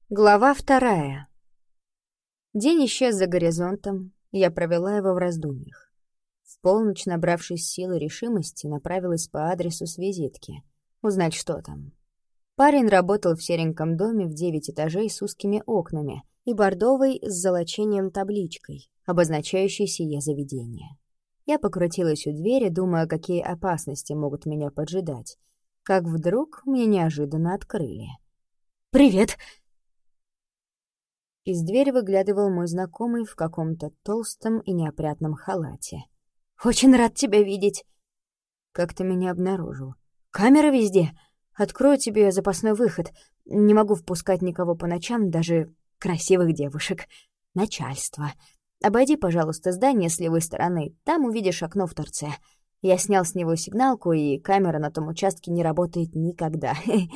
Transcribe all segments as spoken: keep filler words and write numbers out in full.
Глава вторая. День исчез за горизонтом, и я провела его в раздумьях. В полночь, набравшись сил и решимости, направилась по адресу с визитки. Узнать, что там. Парень работал в сереньком доме в девять этажей с узкими окнами и бордовой с золочением табличкой, обозначающей сие заведение. Я покрутилась у двери, думая, какие опасности могут меня поджидать. Как вдруг мне неожиданно открыли. «Привет!» Из двери выглядывал мой знакомый в каком-то толстом и неопрятном халате. «Очень рад тебя видеть!» «Как ты меня обнаружил?» «Камера везде! Открою тебе запасной выход. Не могу впускать никого по ночам, даже красивых девушек. Начальство. Обойди, пожалуйста, здание с левой стороны. Там увидишь окно в торце. Я снял с него сигналку, и камера на том участке не работает никогда».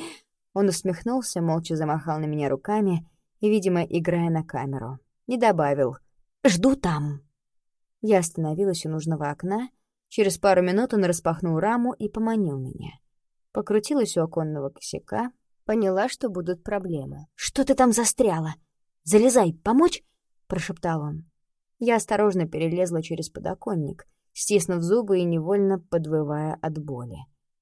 Он усмехнулся, молча замахал на меня руками и, видимо, играя на камеру, не добавил «Жду там». Я остановилась у нужного окна. Через пару минут он распахнул раму и поманил меня. Покрутилась у оконного косяка, поняла, что будут проблемы. «Что ты там застряла? Залезай, помочь?» — прошептал он. Я осторожно перелезла через подоконник, стиснув зубы и невольно подвывая от боли.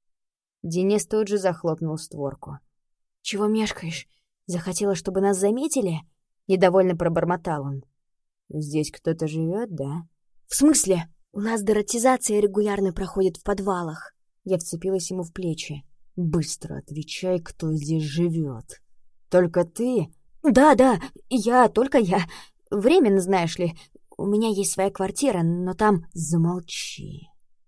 Денис тут же захлопнул створку. «Чего мешкаешь? Захотела, чтобы нас заметили?» — недовольно пробормотал он. «Здесь кто-то живет, да?» «В смысле? У нас дератизация регулярно проходит в подвалах». Я вцепилась ему в плечи. «Быстро отвечай, кто здесь живет. Только ты?» «Да, да, я, только я. Временно, знаешь ли. У меня есть своя квартира, но там...» «Замолчи.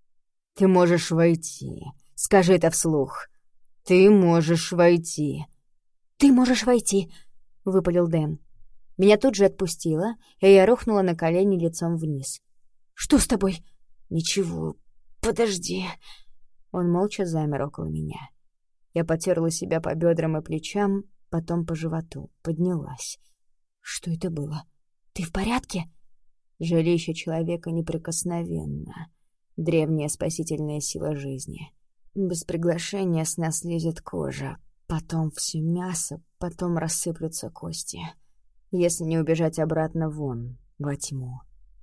Ты можешь войти. Скажи это вслух. Ты можешь войти». «Ты можешь войти», — выпалил Дэн. Меня тут же отпустило, и я рухнула на колени лицом вниз. «Что с тобой?» «Ничего, подожди». Он молча замер около меня. Я потерла себя по бедрам и плечам, потом по животу, поднялась. «Что это было? Ты в порядке?» Жилище человека неприкосновенно. Древняя спасительная сила жизни. Без приглашения с нас лезет кожа. Потом все мясо, потом рассыплются кости. Если не убежать обратно вон, во тьму.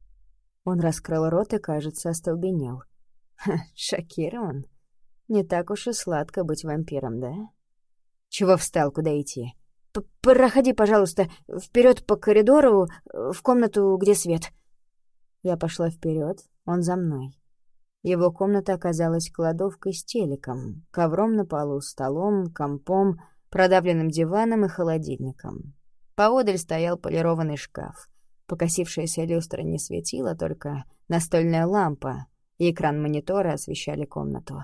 Он раскрыл рот и, кажется, остолбенел. Ха, шокирован. Не так уж и сладко быть вампиром, да? Чего встал, куда идти? «Проходи, пожалуйста, вперед по коридору, в комнату, где свет». Я пошла вперед, он за мной. Его комната оказалась кладовкой с телеком, ковром на полу, столом, компом, продавленным диваном и холодильником. Поодаль стоял полированный шкаф. Покосившаяся люстра не светила, только настольная лампа и экран монитора освещали комнату.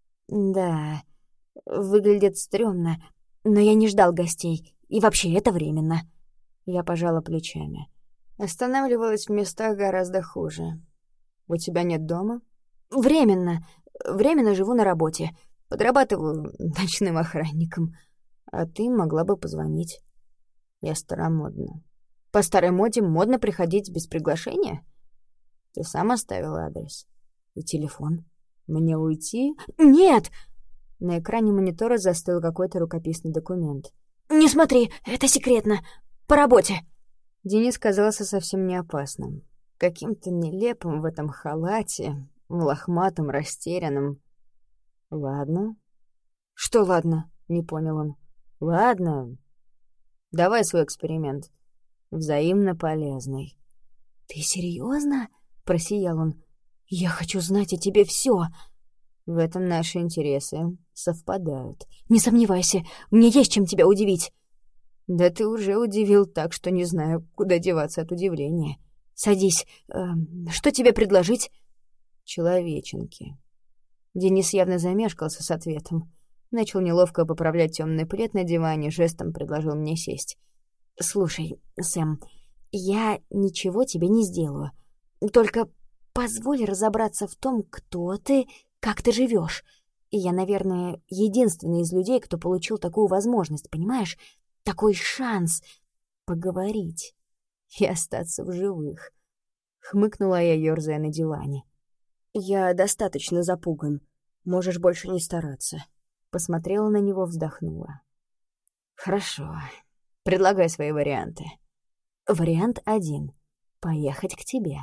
«Да, выглядит стрёмно, но я не ждал гостей, и вообще это временно». Я пожала плечами. Останавливалась в местах гораздо хуже. «У тебя нет дома?» «Временно. Временно живу на работе. Подрабатываю ночным охранником. А ты могла бы позвонить». Я старомодна. «По старой моде модно приходить без приглашения?» «Ты сам оставил адрес и телефон. Мне уйти?» «Нет!» На экране монитора застыл какой-то рукописный документ. «Не смотри, это секретно. По работе». Денис казался совсем не опасным. Каким-то нелепым в этом халате, лохматым, растерянным. «Ладно». «Что ладно?» — не понял он. «Ладно. Давай свой эксперимент. Взаимно полезный». «Ты серьезно?» — просиял он. «Я хочу знать о тебе все. В этом наши интересы совпадают». «Не сомневайся, мне есть чем тебя удивить». «Да ты уже удивил так, что не знаю, куда деваться от удивления». «Садись. Э, что тебе предложить?» «Человеченки». Денис явно замешкался с ответом. Начал неловко поправлять темный плед на диване, жестом предложил мне сесть. «Слушай, Сэм, я ничего тебе не сделаю. Только позволь разобраться в том, кто ты, как ты живешь. И я, наверное, единственный из людей, кто получил такую возможность, понимаешь? Такой шанс поговорить и остаться в живых». Хмыкнула я, ёрзая на диване. «Я достаточно запуган. Можешь больше не стараться». Посмотрела на него, вздохнула. «Хорошо. Предлагай свои варианты. Вариант один. Поехать к тебе.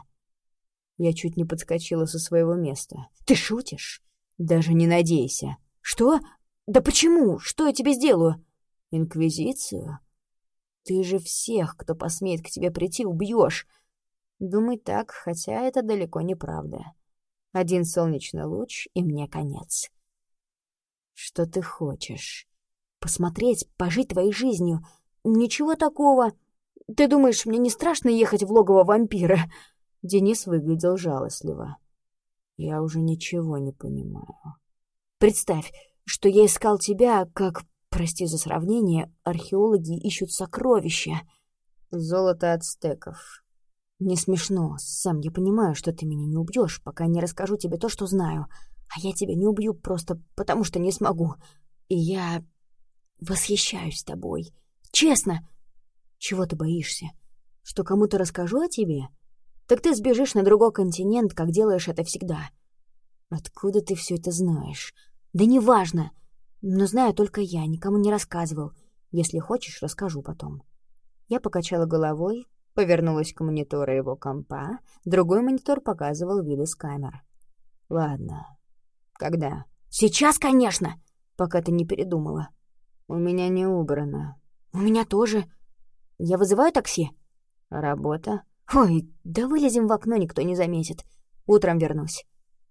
Я чуть не подскочила со своего места. Ты шутишь? Даже не надейся. Что? Да почему? Что я тебе сделаю? Инквизицию? Ты же всех, кто посмеет к тебе прийти, убьешь. Думай так, хотя это далеко не правда. Один солнечный луч, и мне конец. Что ты хочешь? Посмотреть, пожить твоей жизнью. Ничего такого. Ты думаешь, мне не страшно ехать в логово вампира? Денис выглядел жалостливо. Я уже ничего не понимаю. Представь, что я искал тебя, как, прости за сравнение, археологи ищут сокровища. Золото ацтеков. Не смешно, Сэм, я понимаю, что ты меня не убьешь, пока не расскажу тебе то, что знаю. А я тебя не убью просто потому, что не смогу. И я восхищаюсь тобой. Честно. Чего ты боишься? Что кому-то расскажу о тебе? Так ты сбежишь на другой континент, как делаешь это всегда. Откуда ты все это знаешь? Да неважно. Но знаю только я, никому не рассказывал. Если хочешь, расскажу потом. Я покачала головой, повернулась к монитору его компа. Другой монитор показывал виды с камер. Ладно. Когда? Сейчас, конечно, пока ты не передумала. У меня не убрано. У меня тоже. Я вызываю такси? Работа? Ой, да вылезем в окно, никто не заметит. Утром вернусь.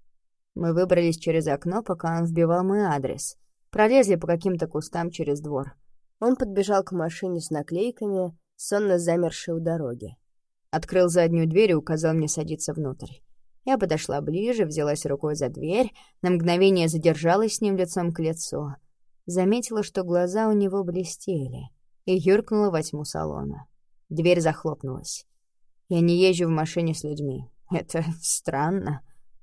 Мы выбрались через окно, пока он вбивал мой адрес. Пролезли по каким-то кустам через двор. Он подбежал к машине с наклейками, сонно замершей у дороги. Открыл заднюю дверь и указал мне садиться внутрь. Я подошла ближе, взялась рукой за дверь, на мгновение задержалась с ним лицом к лицу. Заметила, что глаза у него блестели, и юркнула во тьму салона. Дверь захлопнулась. Я не езжу в машине с людьми. Это странно.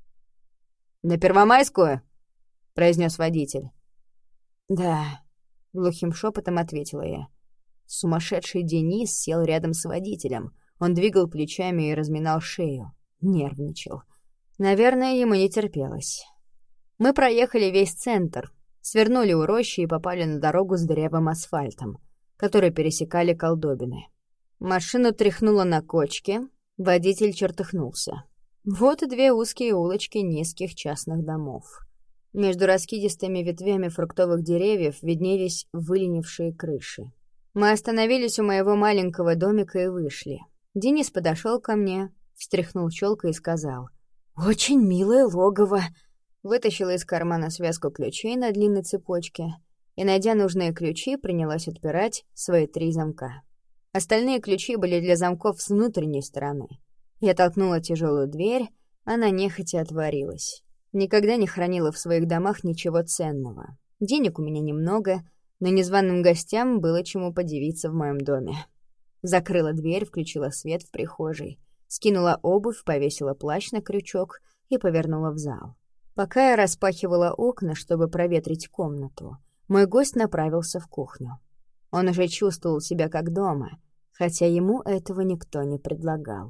«На Первомайскую?» — произнес водитель. «Да», — глухим шепотом ответила я. Сумасшедший Денис сел рядом с водителем. Он двигал плечами и разминал шею. Нервничал. Наверное, ему не терпелось. Мы проехали весь центр, свернули у рощи и попали на дорогу с дырявым асфальтом, который пересекали колдобины. Машину тряхнуло на кочке, водитель чертыхнулся. Вот и две узкие улочки низких частных домов. Между раскидистыми ветвями фруктовых деревьев виднелись выленившие крыши. Мы остановились у моего маленького домика и вышли. Денис подошел ко мне, встряхнул челкой и сказал: «Очень милое логово». Вытащила из кармана связку ключей на длинной цепочке и, найдя нужные ключи, принялась отпирать свои три замка. Остальные ключи были для замков с внутренней стороны. Я толкнула тяжелую дверь, она нехотя отворилась. Никогда не хранила в своих домах ничего ценного. Денег у меня немного, но незваным гостям было чему подивиться в моем доме. Закрыла дверь, включила свет в прихожей, скинула обувь, повесила плащ на крючок и повернула в зал. Пока я распахивала окна, чтобы проветрить комнату, мой гость направился в кухню. Он уже чувствовал себя как дома, хотя ему этого никто не предлагал.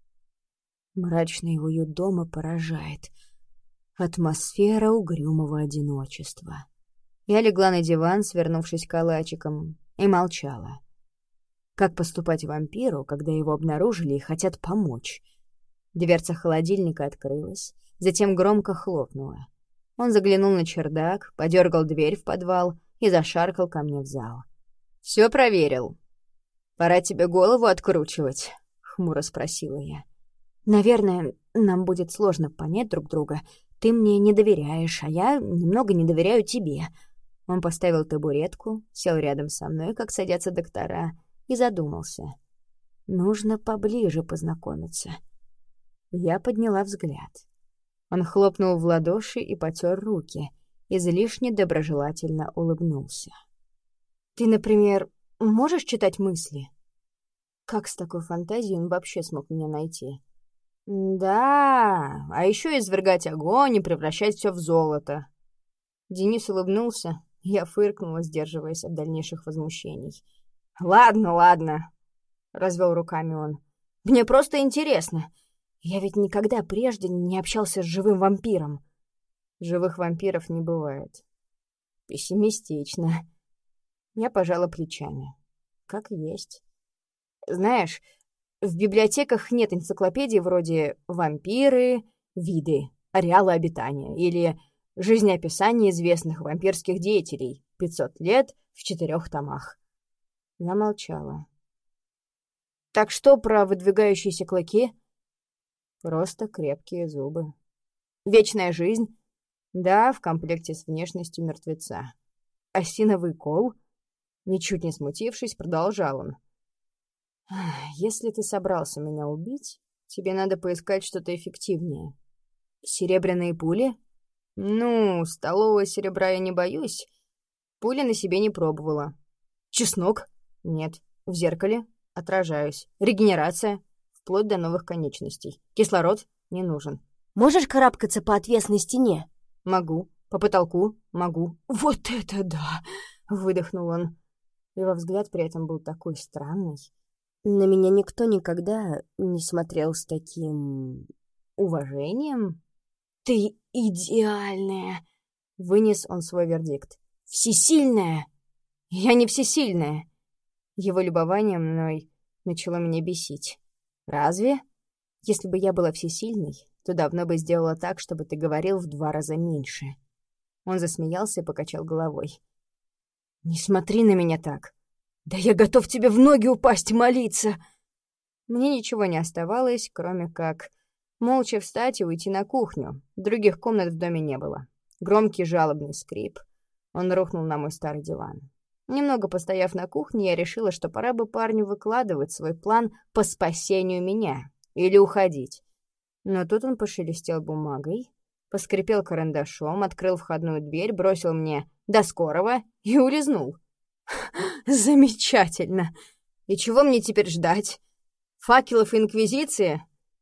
Мрачный уют дома поражает. Атмосфера угрюмого одиночества. Я легла на диван, свернувшись калачиком, и молчала. Как поступать вампиру, когда его обнаружили и хотят помочь? Дверца холодильника открылась, затем громко хлопнула. Он заглянул на чердак, подергал дверь в подвал и зашаркал ко мне в зал. «Все проверил. Пора тебе голову откручивать», — хмуро спросила я. «Наверное, нам будет сложно понять друг друга. Ты мне не доверяешь, а я немного не доверяю тебе». Он поставил табуретку, сел рядом со мной, как садятся доктора, и задумался. «Нужно поближе познакомиться». Я подняла взгляд. Он хлопнул в ладоши и потер руки, излишне доброжелательно улыбнулся. «Ты, например, можешь читать мысли?» Как с такой фантазией он вообще смог меня найти? «Да, а еще извергать огонь и превращать все в золото». Денис улыбнулся, я фыркнула, сдерживаясь от дальнейших возмущений. «Ладно, ладно», — развел руками он. «Мне просто интересно. Я ведь никогда прежде не общался с живым вампиром». «Живых вампиров не бывает». «Пессимистично». Я пожала плечами. как есть. Знаешь, в библиотеках нет энциклопедий вроде «Вампиры», «Виды», «Ареалы обитания» или «Жизнеописание известных вампирских деятелей. пятьсот лет в четырех томах». Я молчала. «Так что про выдвигающиеся клыки?» «Просто крепкие зубы». «Вечная жизнь?» «Да, в комплекте с внешностью мертвеца». «Осиновый кол?» Ничуть не смутившись, продолжал он. «Если ты собрался меня убить, тебе надо поискать что-то эффективнее. Серебряные пули? Ну, столового серебра я не боюсь. Пули на себе не пробовала. Чеснок? Нет. В зеркале? Отражаюсь. Регенерация? Вплоть до новых конечностей. Кислород? Не нужен. Можешь карабкаться по отвесной стене? Могу. По потолку? Могу. Вот это да! Выдохнул он. Его взгляд при этом был такой странный. На меня никто никогда не смотрел с таким уважением. «Ты идеальная!» — вынес он свой вердикт. «Всесильная!» «Я не всесильная!» Его любование мной начало меня бесить. «Разве? Если бы я была всесильной, то давно бы сделала так, чтобы ты говорил в два раза меньше». Он засмеялся и покачал головой. «Не смотри на меня так! Да я готов тебе в ноги упасть и молиться!» Мне ничего не оставалось, кроме как молча встать и уйти на кухню. Других комнат в доме не было. Громкий жалобный скрип. Он рухнул на мой старый диван. Немного постояв на кухне, я решила, что пора бы парню выкладывать свой план по спасению меня или уходить. Но тут он пошелестел бумагой, поскрипел карандашом, открыл входную дверь, бросил мне «до скорого» и улизнул. Замечательно! И чего мне теперь ждать? Факелов и инквизиции?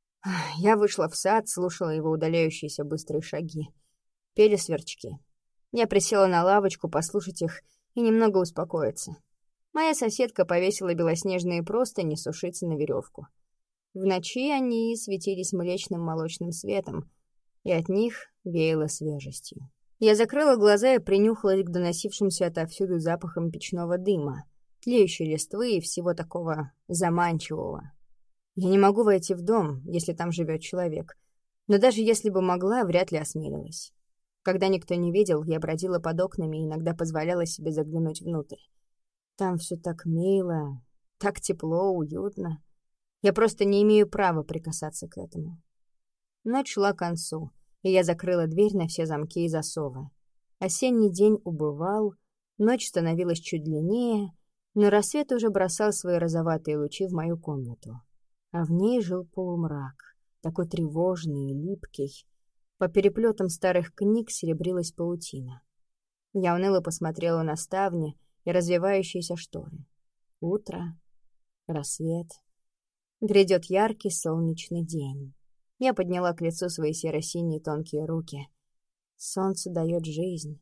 Я вышла в сад, слушала его удаляющиеся быстрые шаги. Пели сверчки. Я присела на лавочку послушать их и немного успокоиться. Моя соседка повесила белоснежные простыни сушиться на веревку. В ночи они светились млечным молочным светом, и от них веяло свежестью. Я закрыла глаза и принюхалась к доносившимся отовсюду запахам печного дыма, тлеющей листвы и всего такого заманчивого. Я не могу войти в дом, если там живет человек, но даже если бы могла, вряд ли осмелилась. Когда никто не видел, я бродила под окнами и иногда позволяла себе заглянуть внутрь. Там все так мило, так тепло, уютно. Я просто не имею права прикасаться к этому. Ночь шла к концу, и я закрыла дверь на все замки и засовы. Осенний день убывал, ночь становилась чуть длиннее, но рассвет уже бросал свои розоватые лучи в мою комнату. А в ней жил полумрак, такой тревожный и липкий. По переплетам старых книг серебрилась паутина. Я уныло посмотрела на ставни и развивающиеся шторы. Утро, рассвет. Грядет яркий солнечный день. Я подняла к лицу свои серо-синие тонкие руки. Солнце дает жизнь.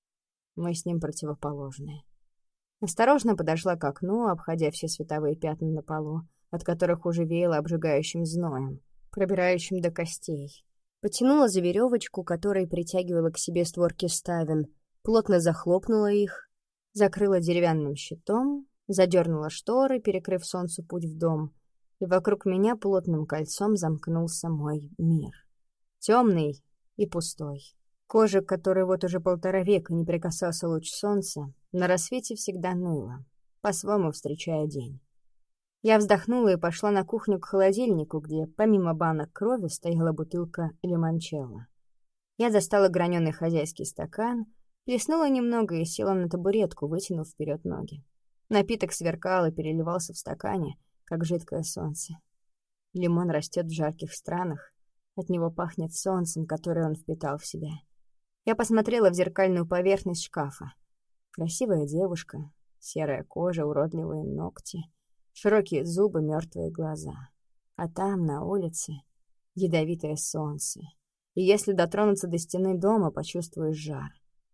Мы с ним противоположные. Осторожно подошла к окну, обходя все световые пятна на полу, от которых уже веяло обжигающим зноем, пробирающим до костей. Потянула за веревочку, которой притягивала к себе створки ставен, плотно захлопнула их, закрыла деревянным щитом, задернула шторы, перекрыв солнцу путь в дом, и вокруг меня плотным кольцом замкнулся мой мир. Темный и пустой. Кожа, к которой вот уже полтора века не прикасался луч солнца, на рассвете всегда ныла, по-своему встречая день. Я вздохнула и пошла на кухню к холодильнику, где помимо банок крови стояла бутылка лимончелло. Я достала граненый хозяйский стакан, плеснула немного и села на табуретку, вытянув вперед ноги. Напиток сверкал и переливался в стакане, как жидкое солнце. Лимон растет в жарких странах, от него пахнет солнцем, которое он впитал в себя. Я посмотрела в зеркальную поверхность шкафа. Красивая девушка, серая кожа, уродливые ногти, широкие зубы, мертвые глаза. А там, на улице, ядовитое солнце. И если дотронуться до стены дома, почувствуешь жар.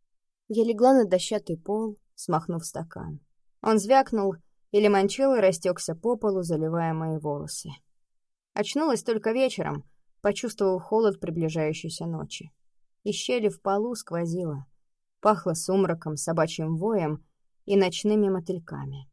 Я легла на дощатый пол, смахнув стакан. Он звякнул, и лимончелло растекся по полу, заливая мои волосы. Очнулась только вечером, почувствовав холод приближающейся ночи. Из щели в полу сквозило. Пахло сумраком, собачьим воем и ночными мотыльками.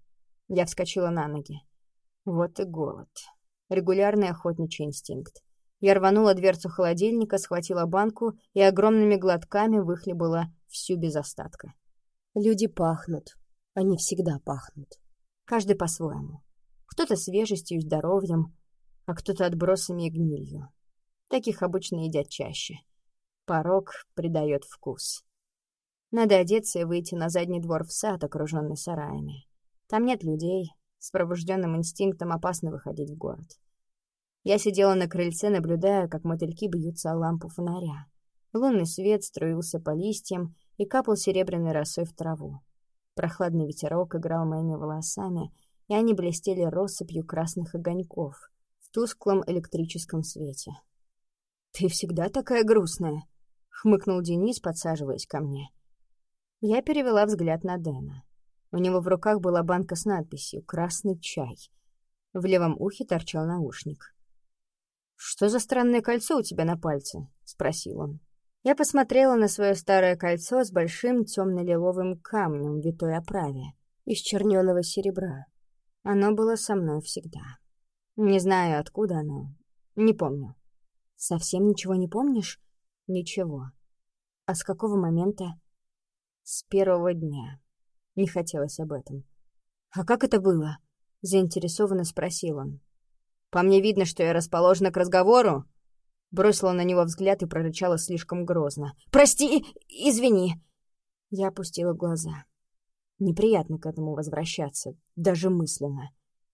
Я вскочила на ноги. Вот и голод. Регулярный охотничий инстинкт. Я рванула дверцу холодильника, схватила банку и огромными глотками выхлебала всю без остатка. Люди пахнут. Они всегда пахнут. Каждый по-своему. Кто-то свежестью и здоровьем, а кто-то отбросами и гнилью. Таких обычно едят чаще. Порог придает вкус. Надо одеться и выйти на задний двор в сад, окруженный сараями. Там нет людей. С пробужденным инстинктом опасно выходить в город. Я сидела на крыльце, наблюдая, как мотыльки бьются о лампу фонаря. Лунный свет струился по листьям и капал серебряной росой в траву. Прохладный ветерок играл моими волосами, и они блестели россыпью красных огоньков в тусклом электрическом свете. «Ты всегда такая грустная», — хмыкнул Денис, подсаживаясь ко мне. Я перевела взгляд на Дэна. У него в руках была банка с надписью «Красный чай». В левом ухе торчал наушник. «Что за странное кольцо у тебя на пальце?» — спросил он. Я посмотрела на свое старое кольцо с большим темно-лиловым камнем в витой оправе из черненого серебра. Оно было со мной всегда. Не знаю, откуда оно. Не помню. Совсем ничего не помнишь? Ничего. А с какого момента? С первого дня. Не хотелось об этом. «А как это было?» — заинтересованно спросил он. «По мне видно, что я расположена к разговору?» Бросила на него взгляд и прорычала слишком грозно. «Прости! Извини!» Я опустила глаза. Неприятно к этому возвращаться, даже мысленно.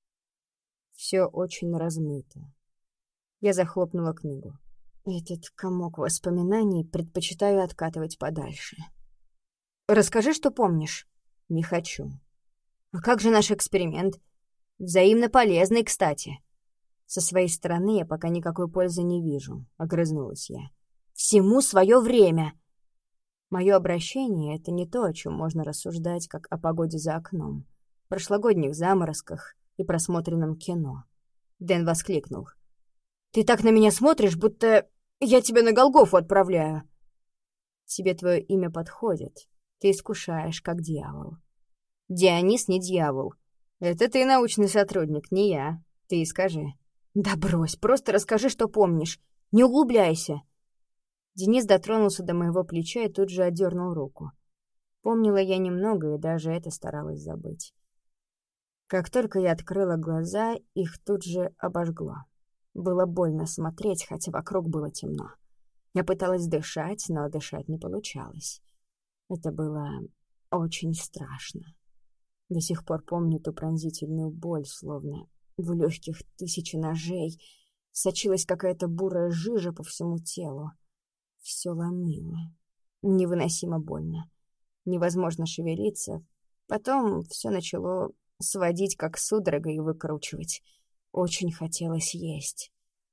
Все очень размыто. Я захлопнула книгу. Этот комок воспоминаний предпочитаю откатывать подальше. «Расскажи, что помнишь». «Не хочу». «А как же наш эксперимент? Взаимно полезный, кстати». «Со своей стороны я пока никакой пользы не вижу», — огрызнулась я. «Всему свое время!» Мое обращение — это не то, о чем можно рассуждать, как о погоде за окном, прошлогодних заморозках и просмотренном кино. Дэн воскликнул. «Ты так на меня смотришь, будто я тебя на Голгофу отправляю!» «Тебе твое имя подходит. Ты искушаешь, как дьявол». «Дионис не дьявол. Это ты научный сотрудник, не я. Ты и скажи». «Да брось, просто расскажи, что помнишь. Не углубляйся». Денис дотронулся до моего плеча и тут же отдернул руку. Помнила я немного и даже это старалась забыть. Как только я открыла глаза, их тут же обожгло. Было больно смотреть, хотя вокруг было темно. Я пыталась дышать, но дышать не получалось. Это было очень страшно. До сих пор помню ту пронзительную боль, словно в легких тысячи ножей. Сочилась какая-то бурая жижа по всему телу. Все ломило. Невыносимо больно. Невозможно шевелиться. Потом все начало сводить, как судорогой, и выкручивать. Очень хотелось есть.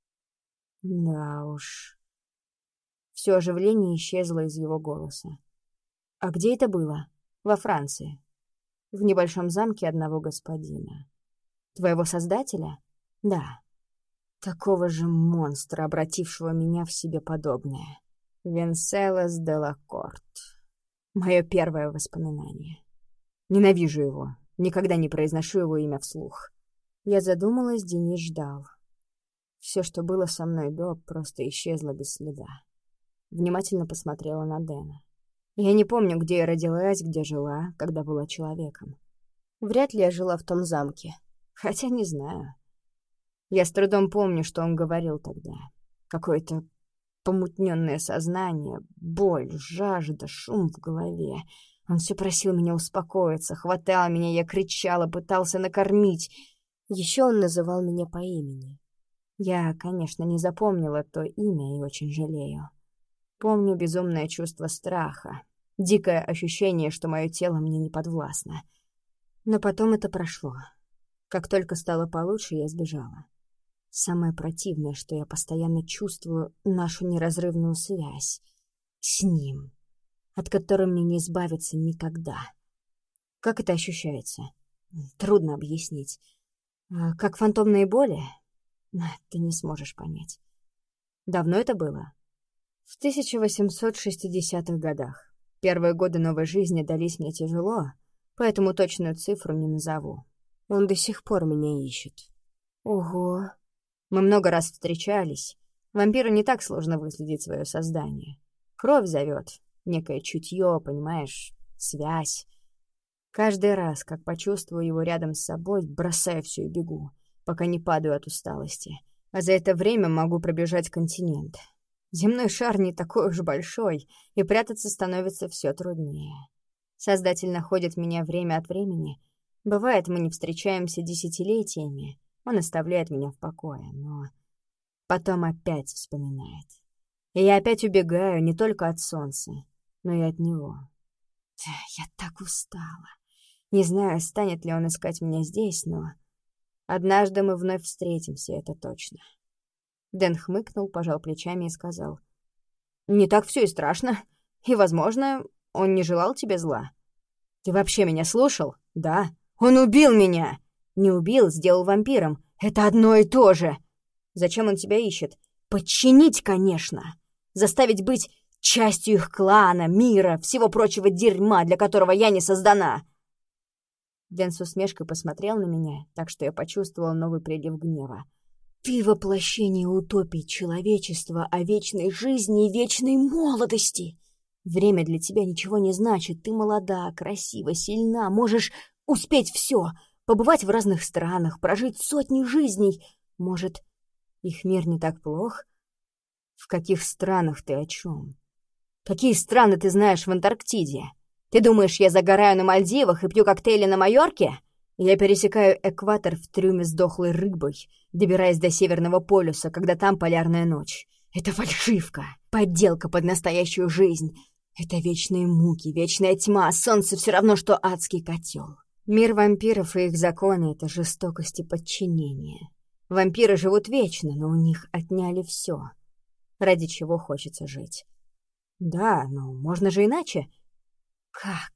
Да уж. Все оживление исчезло из его голоса. «А где это было?» «Во Франции. В небольшом замке одного господина». «Твоего создателя?» «Да. Такого же монстра, обратившего меня в себе подобное. Венселос де ла Корт. Мое первое воспоминание. Ненавижу его. Никогда не произношу его имя вслух». Я задумалась, Денис ждал. Все, что было со мной до, просто исчезло без следа. Внимательно посмотрела на Дэна. Я не помню, где я родилась, где жила, когда была человеком. Вряд ли я жила в том замке. Хотя не знаю. Я с трудом помню, что он говорил тогда. Какое-то помутненное сознание, боль, жажда, шум в голове. Он все просил меня успокоиться, хватал меня, я кричала, пытался накормить. Еще он называл меня по имени. Я, конечно, не запомнила то имя и очень жалею. Помню безумное чувство страха, дикое ощущение, что мое тело мне не подвластно. Но потом это прошло. Как только стало получше, я сбежала. Самое противное, что я постоянно чувствую нашу неразрывную связь с ним, от которой мне не избавиться никогда. Как это ощущается? Трудно объяснить. А как фантомные боли? Ты не сможешь понять. Давно это было? В тысяча восемьсот шестидесятых годах. Первые годы новой жизни дались мне тяжело, поэтому точную цифру не назову. Он до сих пор меня ищет. Ого. Мы много раз встречались. Вампиру не так сложно выследить свое создание. Кровь зовет, некое чутье, понимаешь, связь. Каждый раз, как почувствую его рядом с собой, бросаю все и бегу, пока не падаю от усталости. А за это время могу пробежать континент. Земной шар не такой уж большой, и прятаться становится все труднее. Создатель находит меня время от времени. Бывает, мы не встречаемся десятилетиями. Он оставляет меня в покое, но потом опять вспоминает. И я опять убегаю не только от солнца, но и от него. Я так устала. Не знаю, станет ли он искать меня здесь, но однажды мы вновь встретимся, это точно. Дэн хмыкнул, пожал плечами и сказал: «Не так все и страшно. И, возможно, он не желал тебе зла. Ты вообще меня слушал? Да. Он убил меня. Не убил, сделал вампиром. Это одно и то же. Зачем он тебя ищет? Подчинить, конечно. Заставить быть частью их клана, мира, всего прочего дерьма, для которого я не создана». Дэн с усмешкой посмотрел на меня, так что я почувствовал новый прилив гнева. «Ты воплощение утопии человечества о вечной жизни и вечной молодости. Время для тебя ничего не значит. Ты молода, красива, сильна, можешь успеть все, побывать в разных странах, прожить сотни жизней. Может, их мир не так плох? В каких странах ты о чем? Какие страны ты знаешь в Антарктиде? Ты думаешь, я загораю на Мальдивах и пью коктейли на Майорке? Я пересекаю экватор в трюме с дохлой рыбой, добираясь до Северного полюса, когда там полярная ночь. Это фальшивка, подделка под настоящую жизнь. Это вечные муки, вечная тьма, а солнце все равно, что адский котел. Мир вампиров и их законы — это жестокость и подчинение. Вампиры живут вечно, но у них отняли все, ради чего хочется жить. Да, но можно же иначе. Как?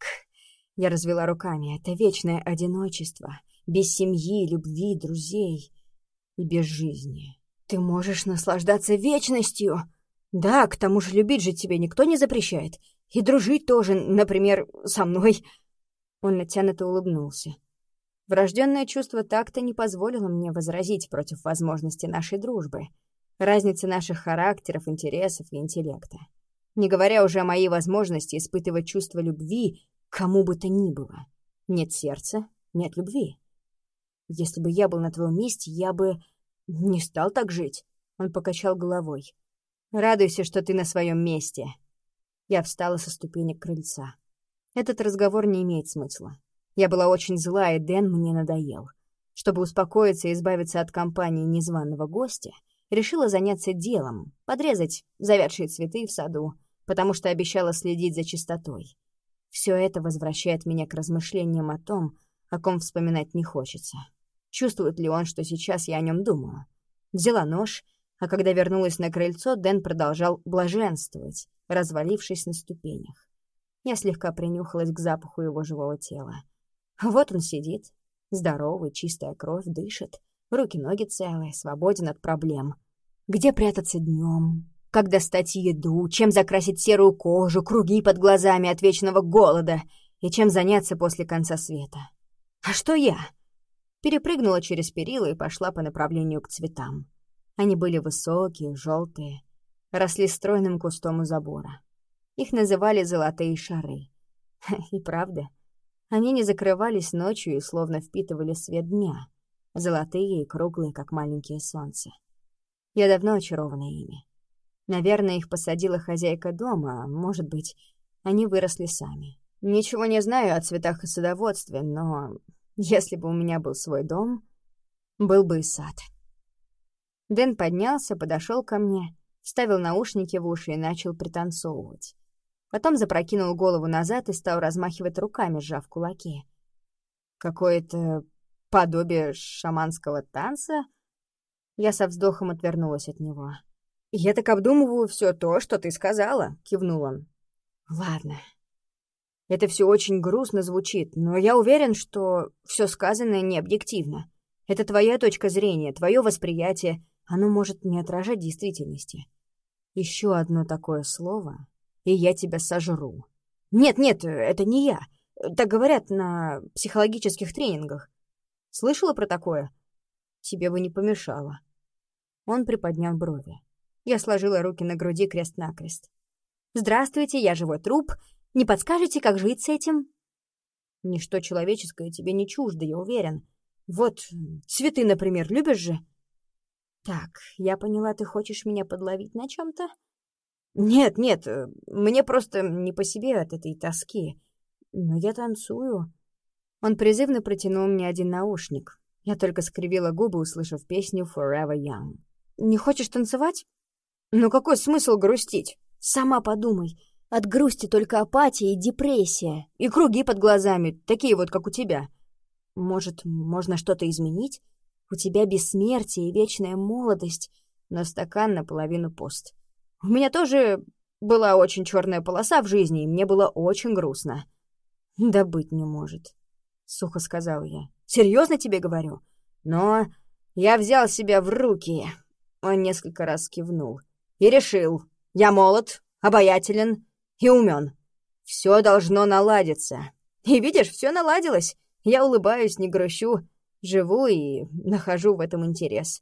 Я развела руками. Это вечное одиночество, без семьи, любви, друзей и без жизни. Ты можешь наслаждаться вечностью. Да, к тому же любить же тебе никто не запрещает. И дружить тоже, например, со мной. Он натянуто улыбнулся. Врожденное чувство такта не позволило мне возразить против возможности нашей дружбы, разницы наших характеров, интересов и интеллекта. Не говоря уже о моей возможности испытывать чувство любви кому бы то ни было. Нет сердца, нет любви. Если бы я был на твоем месте, я бы не стал так жить. Он покачал головой. Радуйся, что ты на своем месте. Я встала со ступенек крыльца. Этот разговор не имеет смысла. Я была очень зла, и Дэн мне надоел. Чтобы успокоиться и избавиться от компании незваного гостя, решила заняться делом, подрезать завядшие цветы в саду, потому что обещала следить за чистотой. Все это возвращает меня к размышлениям о том, о ком вспоминать не хочется. Чувствует ли он, что сейчас я о нем думаю? Взяла нож, а когда вернулась на крыльцо, Дэн продолжал блаженствовать, развалившись на ступенях. Я слегка принюхалась к запаху его живого тела. Вот он сидит, здоровый, чистая кровь, дышит, руки-ноги целые, свободен от проблем. Где прятаться днем? Как достать еду? Чем закрасить серую кожу, круги под глазами от вечного голода? И чем заняться после конца света? А что я? Перепрыгнула через перила и пошла по направлению к цветам. Они были высокие, желтые, росли стройным кустом у забора. Их называли «золотые шары». И правда, они не закрывались ночью и словно впитывали свет дня, золотые и круглые, как маленькие солнца. Я давно очарована ими. Наверное, их посадила хозяйка дома, а может быть, они выросли сами. Ничего не знаю о цветах и садоводстве, но если бы у меня был свой дом, был бы и сад. Дэн поднялся, подошел ко мне, вставил наушники в уши и начал пританцовывать. Потом запрокинул голову назад и стал размахивать руками, сжав кулаки. Какое-то подобие шаманского танца? Я со вздохом отвернулась от него. «Я так обдумываю все то, что ты сказала», — кивнул он. «Ладно. Это все очень грустно звучит, но я уверен, что все сказанное не объективно. Это твоя точка зрения, твое восприятие. Оно может не отражать действительности. Еще одно такое слово, и я тебя сожру. Нет-нет, это не я. Так говорят на психологических тренингах. Слышала про такое? Тебе бы не помешало». Он приподнял брови. Я сложила руки на груди крест-накрест. «Здравствуйте, я живой труп. Не подскажете, как жить с этим?» «Ничто человеческое тебе не чуждо, я уверен. Вот цветы, например, любишь же?» «Так, я поняла, ты хочешь меня подловить на чем-то?» «Нет, нет, мне просто не по себе от этой тоски. Но я танцую». Он призывно протянул мне один наушник. Я только скривила губы, услышав песню «Forever Young». «Не хочешь танцевать? Ну какой смысл грустить? Сама подумай. От грусти только апатия и депрессия. И круги под глазами, такие вот, как у тебя. Может, можно что-то изменить? У тебя бессмертие и вечная молодость, но стакан наполовину пуст. У меня тоже была очень черная полоса в жизни, и мне было очень грустно». «Да быть не может», — сухо сказал я. «Серьезно тебе говорю? Но я взял себя в руки». Он несколько раз кивнул. «И решил, я молод, обаятелен и умен. Все должно наладиться. И видишь, все наладилось. Я улыбаюсь, не грущу, живу и нахожу в этом интерес».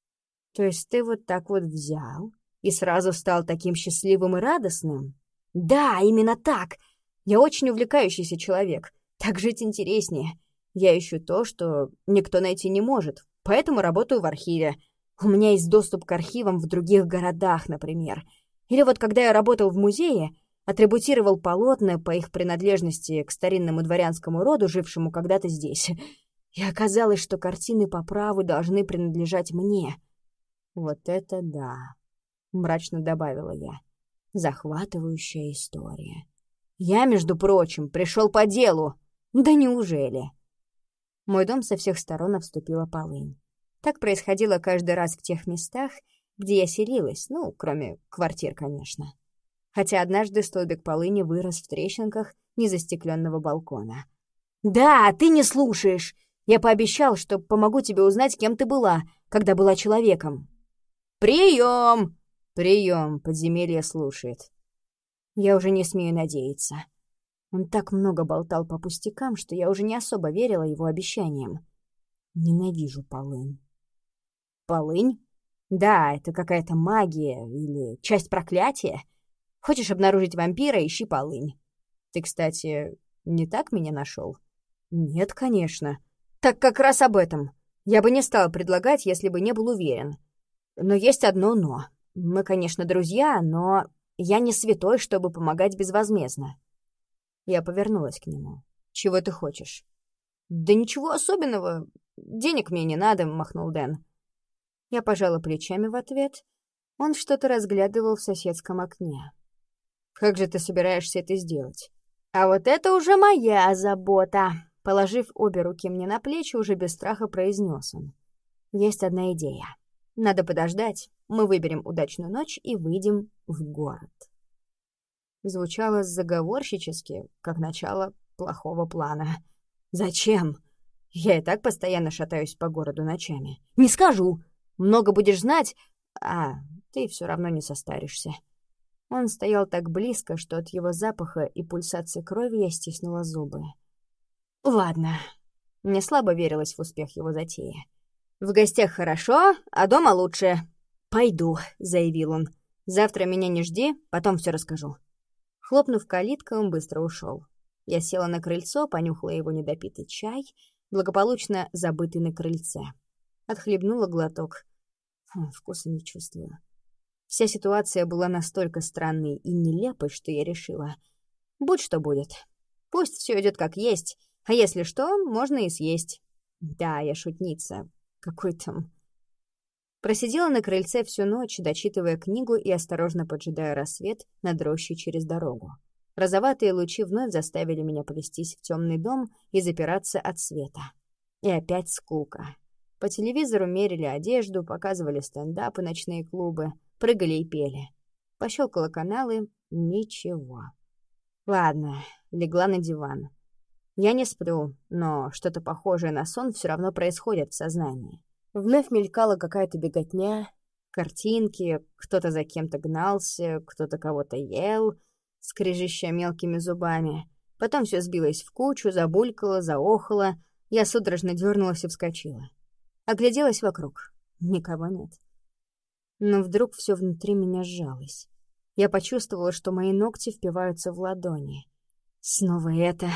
«То есть ты вот так вот взял и сразу стал таким счастливым и радостным?» «Да, именно так. Я очень увлекающийся человек. Так жить интереснее. Я ищу то, что никто найти не может, поэтому работаю в архиве. У меня есть доступ к архивам в других городах, например. Или вот когда я работал в музее, атрибутировал полотна по их принадлежности к старинному дворянскому роду, жившему когда-то здесь. И оказалось, что картины по праву должны принадлежать мне». «Вот это да», — мрачно добавила я. «Захватывающая история. Я, между прочим, пришел по делу. Да неужели?» Мой дом со всех сторон обступила полынь. Так происходило каждый раз в тех местах, где я селилась, ну, кроме квартир, конечно. Хотя однажды столбик полыни вырос в трещинках незастекленного балкона. «Да, ты не слушаешь! Я пообещал, что помогу тебе узнать, кем ты была, когда была человеком». «Прием! Прием!» — подземелье слушает. Я уже не смею надеяться. Он так много болтал по пустякам, что я уже не особо верила его обещаниям. Ненавижу полынь. «Полынь? Да, это какая-то магия или часть проклятия. Хочешь обнаружить вампира — ищи полынь. Ты, кстати, не так меня нашел?» «Нет, конечно. Так как раз об этом. Я бы не стал предлагать, если бы не был уверен. Но есть одно «но». Мы, конечно, друзья, но я не святой, чтобы помогать безвозмездно». Я повернулась к нему. «Чего ты хочешь?» «Да ничего особенного. Денег мне не надо», — махнул Дэн. Я пожала плечами в ответ. Он что-то разглядывал в соседском окне. «Как же ты собираешься это сделать?» «А вот это уже моя забота», — положив обе руки мне на плечи, уже без страха произнес он. «Есть одна идея. Надо подождать, мы выберем удачную ночь и выйдем в город». Звучало заговорщически, как начало плохого плана. «Зачем? Я и так постоянно шатаюсь по городу ночами. Не скажу. Много будешь знать, а ты все равно не состаришься». Он стоял так близко, что от его запаха и пульсации крови я стиснула зубы. «Ладно». Мне слабо верилось в успех его затеи. «В гостях хорошо, а дома лучше». «Пойду», — заявил он. «Завтра меня не жди, потом все расскажу». Хлопнув калиткой, он быстро ушел. Я села на крыльцо, понюхала его недопитый чай, благополучно забытый на крыльце. Отхлебнула глоток. Фу, вкуса не чувствую. Вся ситуация была настолько странной и нелепой, что я решила: будь что будет. Пусть все идет как есть, а если что, можно и съесть. Да, я шутница. Какой там... Просидела на крыльце всю ночь, дочитывая книгу и осторожно поджидая рассвет над рощей через дорогу. Розоватые лучи вновь заставили меня плестись в темный дом и запираться от света. И опять скука. По телевизору мерили одежду, показывали стендапы, ночные клубы, прыгали и пели. Пощелкала каналы — ничего. Ладно, легла на диван. Я не сплю, но что-то похожее на сон все равно происходит в сознании. Вновь мелькала какая-то беготня, картинки, кто-то за кем-то гнался, кто-то кого-то ел, скрежеща мелкими зубами. Потом все сбилось в кучу, забулькало, заохало, Я судорожно дернулась и вскочила. Огляделась вокруг. Никого нет. Но вдруг все внутри меня сжалось. Я почувствовала, что мои ногти впиваются в ладони. Снова это...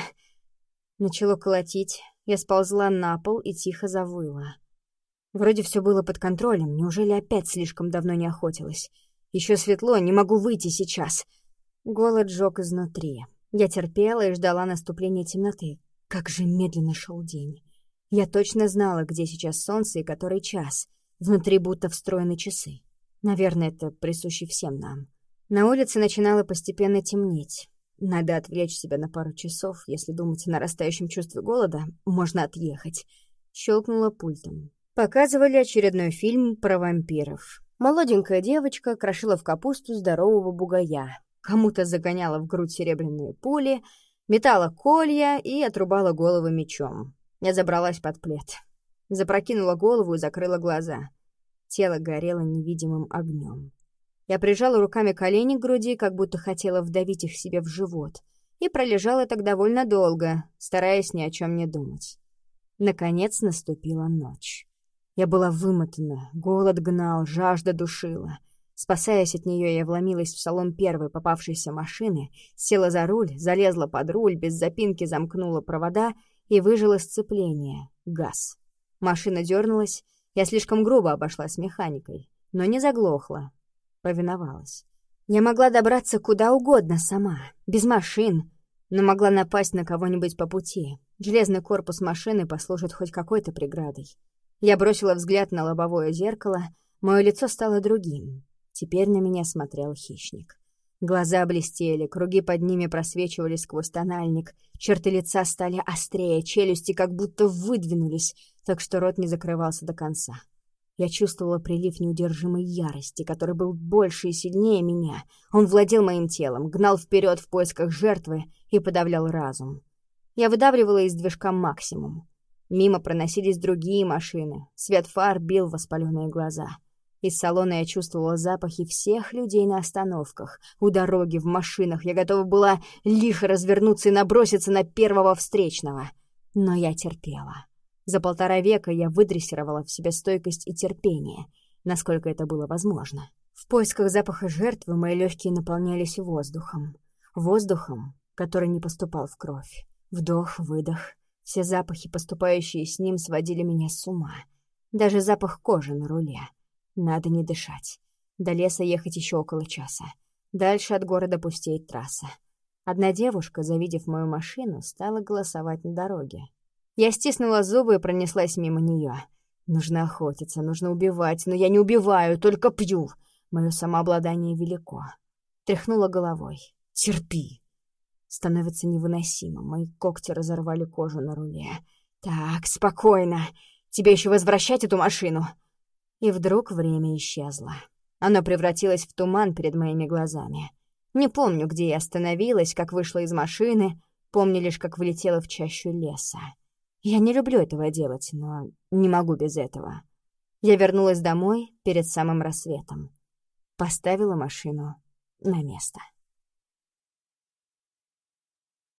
Начало колотить. Я сползла на пол и тихо завыла. Вроде все было под контролем. Неужели опять слишком давно не охотилась? Еще светло, не могу выйти сейчас. Голод жёг изнутри. Я терпела и ждала наступления темноты. Как же медленно шел день. Я точно знала, где сейчас солнце и который час. Внутри будто встроены часы. Наверное, это присуще всем нам. На улице начинало постепенно темнеть. Надо отвлечь себя на пару часов. Если думать о нарастающем чувстве голода, можно отъехать. Щелкнула пультом. Показывали очередной фильм про вампиров. Молоденькая девочка крошила в капусту здорового бугая. Кому-то загоняла в грудь серебряные пули, метала колья и отрубала головы мечом. Я забралась под плед. Запрокинула голову и закрыла глаза. Тело горело невидимым огнем. Я прижала руками колени к груди, как будто хотела вдавить их себе в живот, и пролежала так довольно долго, стараясь ни о чем не думать. Наконец наступила ночь. Я была вымотана, голод гнал, жажда душила. Спасаясь от нее, я вломилась в салон первой попавшейся машины, села за руль, залезла под руль, без запинки замкнула провода и выжила сцепление. Газ. Машина дернулась, я слишком грубо обошлась с механикой, но не заглохла. Повиновалась. Я могла добраться куда угодно сама, без машин, но могла напасть на кого-нибудь по пути. Железный корпус машины послужит хоть какой-то преградой. Я бросила взгляд на лобовое зеркало, мое лицо стало другим. Теперь на меня смотрел хищник. Глаза блестели, круги под ними просвечивали сквозь тональник, черты лица стали острее, челюсти как будто выдвинулись, так что рот не закрывался до конца. Я чувствовала прилив неудержимой ярости, который был больше и сильнее меня. Он владел моим телом, гнал вперед в поисках жертвы и подавлял разум. Я выдавливала из движка максимум. Мимо проносились другие машины. Свет фар бил в воспаленные глаза. Из салона я чувствовала запахи всех людей на остановках, у дороги, в машинах. Я готова была лихо развернуться и наброситься на первого встречного. Но я терпела. За полтора века я выдрессировала в себе стойкость и терпение, насколько это было возможно. В поисках запаха жертвы мои легкие наполнялись воздухом. Воздухом, который не поступал в кровь. Вдох, выдох. Все запахи, поступающие с ним, сводили меня с ума. Даже запах кожи на руле. Надо не дышать. До леса ехать еще около часа. Дальше от города пустеет трасса. Одна девушка, завидев мою машину, стала голосовать на дороге. Я стиснула зубы и пронеслась мимо нее. Нужно охотиться, нужно убивать, но я не убиваю, только пью. Мое самообладание велико. Тряхнула головой. Терпи. Становится невыносимо. Мои когти разорвали кожу на руле. Так, спокойно. Тебе еще возвращать эту машину? И вдруг время исчезло. Оно превратилось в туман перед моими глазами. Не помню, где я остановилась, как вышла из машины. Помню лишь, как влетела в чащу леса. Я не люблю этого делать, но не могу без этого. Я вернулась домой перед самым рассветом. Поставила машину на место.